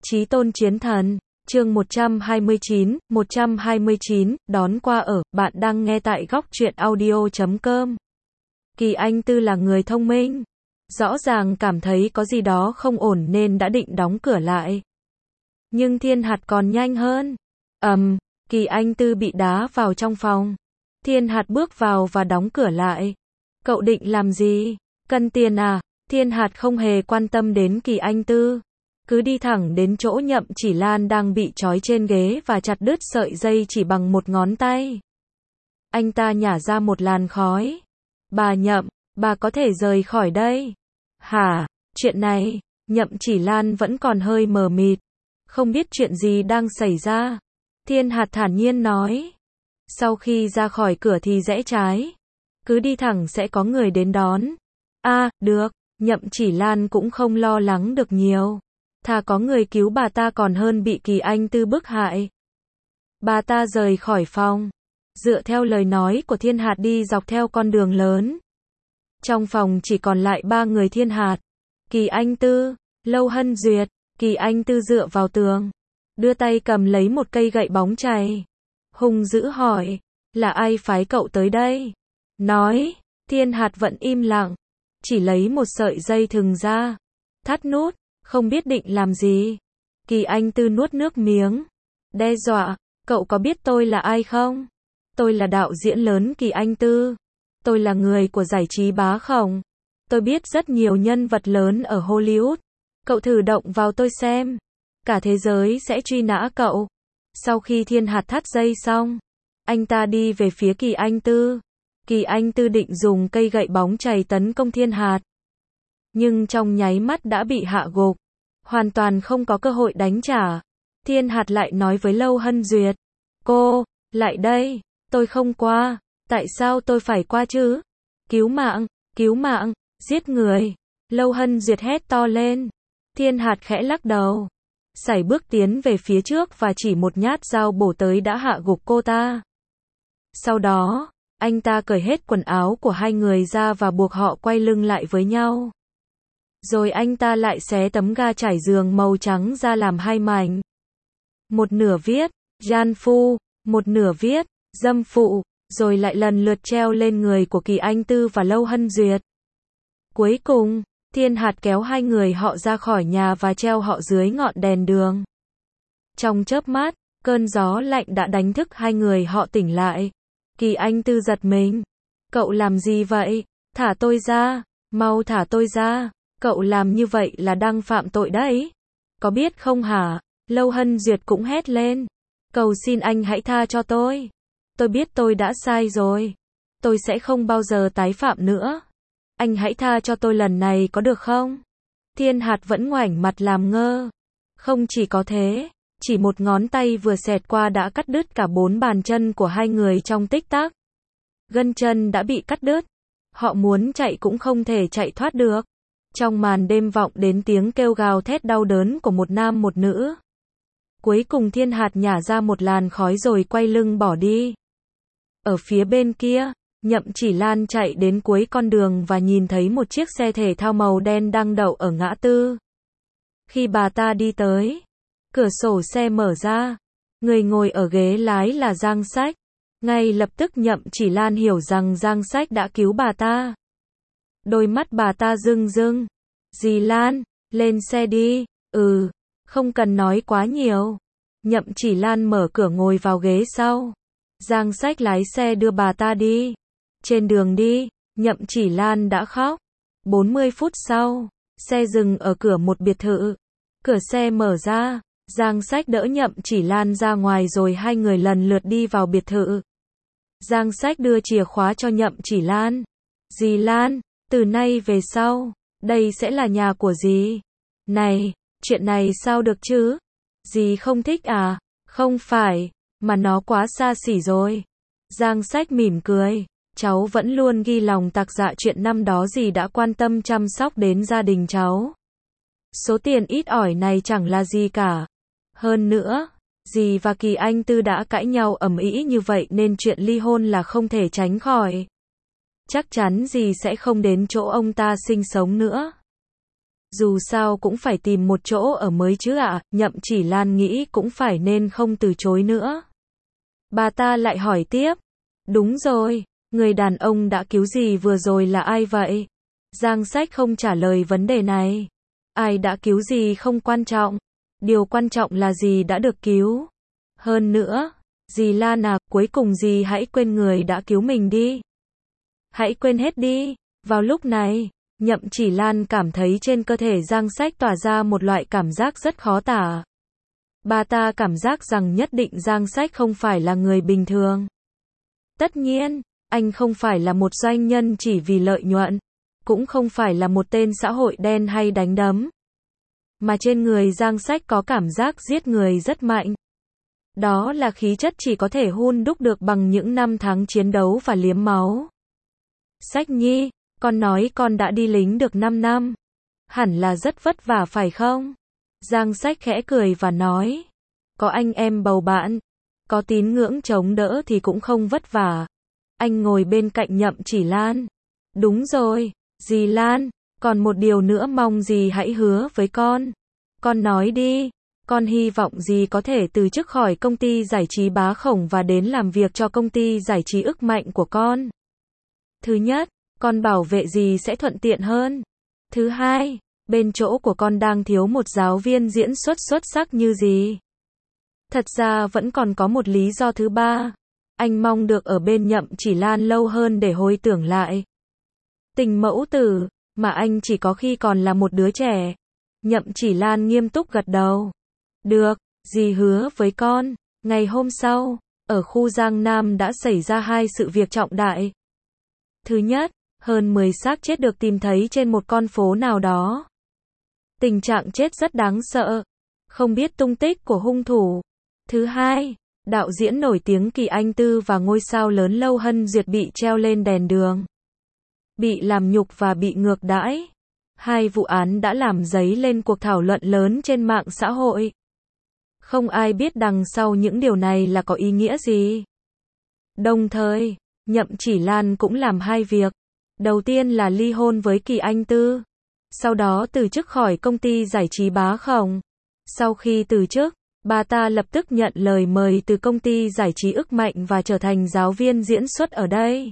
Chí tôn chiến thần, chương 129, đón qua ở, bạn đang nghe tại góc truyện audio.com. Kỳ Anh Tư là người thông minh, rõ ràng cảm thấy có gì đó không ổn nên đã định đóng cửa lại. Nhưng Thiên Hạt còn nhanh hơn. Kỳ Anh Tư bị đá vào trong phòng. Thiên Hạt bước vào và đóng cửa lại. Cậu định làm gì? Cần tiền à? Thiên Hạt không hề quan tâm đến Kỳ Anh Tư. Cứ đi thẳng đến chỗ Nhậm Chỉ Lan đang bị trói trên ghế và chặt đứt sợi dây chỉ bằng một ngón tay. Anh ta nhả ra một làn khói. Bà Nhậm, bà có thể rời khỏi đây. Hả? Chuyện này, Nhậm Chỉ Lan vẫn còn hơi mờ mịt. Không biết chuyện gì đang xảy ra. Thiên Hạt thản nhiên nói. Sau khi ra khỏi cửa thì rẽ trái. Cứ đi thẳng sẽ có người đến đón. Được. Nhậm Chỉ Lan cũng không lo lắng được nhiều. Thà có người cứu bà ta còn hơn bị Kỳ Anh Tư bức hại. Bà ta rời khỏi phòng. Dựa theo lời nói của Thiên Hạt đi dọc theo con đường lớn. Trong phòng chỉ còn lại 3 người Thiên Hạt, Kỳ Anh Tư, Lâu Hân Duyệt. Kỳ Anh Tư dựa vào tường, đưa tay cầm lấy một cây gậy bóng chày. Hung dữ hỏi, là ai phái cậu tới đây? Nói, Thiên Hạt vẫn im lặng, chỉ lấy một sợi dây thừng ra, thắt nút, không biết định làm gì. Kỳ Anh Tư nuốt nước miếng, đe dọa, cậu có biết tôi là ai không? Tôi là đạo diễn lớn Kỳ Anh Tư. Tôi là người của giải trí bá khổng. Tôi biết rất nhiều nhân vật lớn ở Hollywood. Cậu thử động vào tôi xem. Cả thế giới sẽ truy nã cậu. Sau khi Thiên Hạt thắt dây xong, anh ta đi về phía Kỳ Anh Tư. Kỳ Anh Tư định dùng cây gậy bóng chày tấn công Thiên Hạt. Nhưng trong nháy mắt đã bị hạ gục. Hoàn toàn không có cơ hội đánh trả. Thiên Hạt lại nói với Lâu Hân Duyệt. Cô, lại đây. Tôi không qua. Tại sao tôi phải qua chứ? Cứu mạng, giết người. Lâu Hân Duyệt hét to lên. Thiên Hạt khẽ lắc đầu. Sải bước tiến về phía trước và chỉ một nhát dao bổ tới đã hạ gục cô ta. Sau đó, anh ta cởi hết quần áo của hai người ra và buộc họ quay lưng lại với nhau. Rồi anh ta lại xé tấm ga trải giường màu trắng ra làm hai mảnh. Một nửa viết, gian phu, một nửa viết, dâm phụ, rồi lại lần lượt treo lên người của Kỳ Anh Tư và Lâu Hân Duyệt. Cuối cùng, Thiên Hạt kéo hai người họ ra khỏi nhà và treo họ dưới ngọn đèn đường. Trong chớp mắt, cơn gió lạnh đã đánh thức hai người họ tỉnh lại. Kỳ Anh Tư giật mình. Cậu làm gì vậy? Thả tôi ra, mau thả tôi ra. Cậu làm như vậy là đang phạm tội đấy. Có biết không hả? Lâu Hân Duyệt cũng hét lên. Cầu xin anh hãy tha cho tôi. Tôi biết tôi đã sai rồi. Tôi sẽ không bao giờ tái phạm nữa. Anh hãy tha cho tôi lần này có được không? Thiên Hạt vẫn ngoảnh mặt làm ngơ. Không chỉ có thế, chỉ một ngón tay vừa xẹt qua đã cắt đứt cả 4 bàn chân của hai người trong tích tắc. Gân chân đã bị cắt đứt. Họ muốn chạy cũng không thể chạy thoát được. Trong màn đêm vọng đến tiếng kêu gào thét đau đớn của một nam một nữ. Cuối cùng Thiên Hạt nhả ra một làn khói rồi quay lưng bỏ đi. Ở phía bên kia, Nhậm Chỉ Lan chạy đến cuối con đường và nhìn thấy một chiếc xe thể thao màu đen đang đậu ở ngã tư. Khi bà ta đi tới, cửa sổ xe mở ra. Người ngồi ở ghế lái là Giang Sách. Ngay lập tức Nhậm Chỉ Lan hiểu rằng Giang Sách đã cứu bà ta. Đôi mắt bà ta rưng rưng. Dì Lan, lên xe đi. Không cần nói quá nhiều. Nhậm Chỉ Lan mở cửa ngồi vào ghế sau. Giang Sách lái xe đưa bà ta đi. Trên đường đi, Nhậm Chỉ Lan đã khóc. 40 phút sau, xe dừng ở cửa một biệt thự. Cửa xe mở ra, Giang Sách đỡ Nhậm Chỉ Lan ra ngoài rồi hai người lần lượt đi vào biệt thự. Giang Sách đưa chìa khóa cho Nhậm Chỉ Lan. Dì Lan, từ nay về sau, đây sẽ là nhà của dì. Này, chuyện này sao được chứ? Dì không thích à? Không phải, mà nó quá xa xỉ rồi. Giang Sách mỉm cười. Cháu vẫn luôn ghi lòng tạc dạ chuyện năm đó dì đã quan tâm chăm sóc đến gia đình cháu. Số tiền ít ỏi này chẳng là gì cả. Hơn nữa, dì và Kỳ Anh Tư đã cãi nhau ầm ĩ như vậy nên chuyện ly hôn là không thể tránh khỏi. Chắc chắn dì sẽ không đến chỗ ông ta sinh sống nữa. Dù sao cũng phải tìm một chỗ ở mới chứ ạ, Nhậm Chỉ Lan nghĩ cũng phải nên không từ chối nữa. Bà ta lại hỏi tiếp. Đúng rồi, người đàn ông đã cứu gì vừa rồi là ai vậy? Giang Sách không trả lời vấn đề này. Ai đã cứu gì không quan trọng. Điều quan trọng là dì đã được cứu. Hơn nữa, dì Lan à, cuối cùng dì hãy quên người đã cứu mình đi. Hãy quên hết đi. Vào lúc này, Nhậm Chỉ Lan cảm thấy trên cơ thể Giang Sách tỏa ra một loại cảm giác rất khó tả. Bà ta cảm giác rằng nhất định Giang Sách không phải là người bình thường. Tất nhiên, anh không phải là một doanh nhân chỉ vì lợi nhuận, cũng không phải là một tên xã hội đen hay đánh đấm. Mà trên người Giang Sách có cảm giác giết người rất mạnh. Đó là khí chất chỉ có thể hun đúc được bằng những năm tháng chiến đấu và liếm máu. Sách nhi, con nói con đã đi lính được 5 năm. Hẳn là rất vất vả phải không? Giang Sách khẽ cười và nói. Có anh em bầu bạn, có tín ngưỡng chống đỡ thì cũng không vất vả. Anh ngồi bên cạnh Nhậm Chỉ Lan. Đúng rồi, dì Lan, còn một điều nữa mong dì hãy hứa với con. Con nói đi, con hy vọng dì có thể từ chức khỏi công ty giải trí Bá Khổng và đến làm việc cho công ty giải trí Ức Mạnh của con. Thứ nhất, con bảo vệ dì sẽ thuận tiện hơn. Thứ hai, bên chỗ của con đang thiếu một giáo viên diễn xuất xuất sắc như dì. Thật ra vẫn còn có một lý do thứ ba. Anh mong được ở bên Nhậm Chỉ Lan lâu hơn để hồi tưởng lại tình mẫu tử mà anh chỉ có khi còn là một đứa trẻ. Nhậm Chỉ Lan nghiêm túc gật đầu. Được, dì hứa với con. Ngày hôm sau, ở khu Giang Nam đã xảy ra hai sự việc trọng đại. Thứ nhất, hơn 10 xác chết được tìm thấy trên một con phố nào đó. Tình trạng chết rất đáng sợ, không biết tung tích của hung thủ. Thứ hai, đạo diễn nổi tiếng Kỳ Anh Tư và ngôi sao lớn Lâu Hân Duyệt bị treo lên đèn đường, bị làm nhục và bị ngược đãi. Hai vụ án đã làm dấy lên cuộc thảo luận lớn trên mạng xã hội. Không ai biết đằng sau những điều này là có ý nghĩa gì. Đồng thời, Nhậm Chỉ Lan cũng làm hai việc. Đầu tiên là ly hôn với Kỳ Anh Tư. Sau đó từ chức khỏi công ty giải trí Bá Khổng. Sau khi từ chức, bà ta lập tức nhận lời mời từ công ty giải trí Ức Mạnh và trở thành giáo viên diễn xuất ở đây.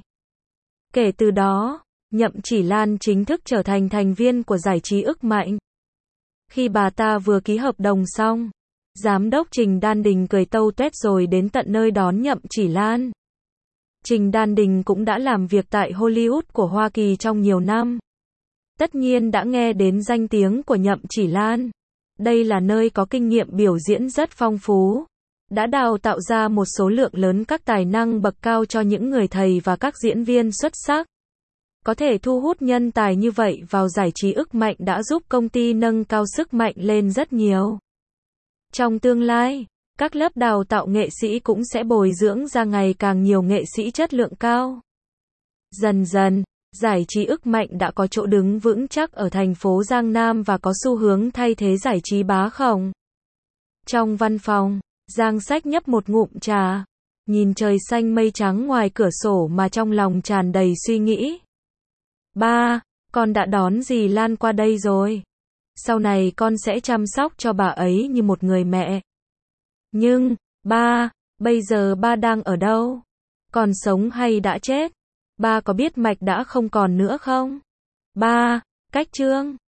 Kể từ đó, Nhậm Chỉ Lan chính thức trở thành thành viên của giải trí Ức Mạnh. Khi bà ta vừa ký hợp đồng xong, giám đốc Trình Đan Đình cười tâu tuét rồi đến tận nơi đón Nhậm Chỉ Lan. Trình Đan Đình cũng đã làm việc tại Hollywood của Hoa Kỳ trong nhiều năm. Tất nhiên đã nghe đến danh tiếng của Nhậm Chỉ Lan. Đây là nơi có kinh nghiệm biểu diễn rất phong phú. Đã đào tạo ra một số lượng lớn các tài năng bậc cao cho những người thầy và các diễn viên xuất sắc. Có thể thu hút nhân tài như vậy vào giải trí Ức Mạnh đã giúp công ty nâng cao sức mạnh lên rất nhiều. Trong tương lai, các lớp đào tạo nghệ sĩ cũng sẽ bồi dưỡng ra ngày càng nhiều nghệ sĩ chất lượng cao. Dần dần, giải trí Ức Mạnh đã có chỗ đứng vững chắc ở thành phố Giang Nam và có xu hướng thay thế giải trí Bá Khổng. Trong văn phòng, Giang Sách nhấp một ngụm trà, nhìn trời xanh mây trắng ngoài cửa sổ mà trong lòng tràn đầy suy nghĩ. Ba, con đã đón dì Lan qua đây rồi. Sau này con sẽ chăm sóc cho bà ấy như một người mẹ. Nhưng, ba, bây giờ ba đang ở đâu? Còn sống hay đã chết? Ba có biết Mạch đã không còn nữa không? Ba, cách Trương.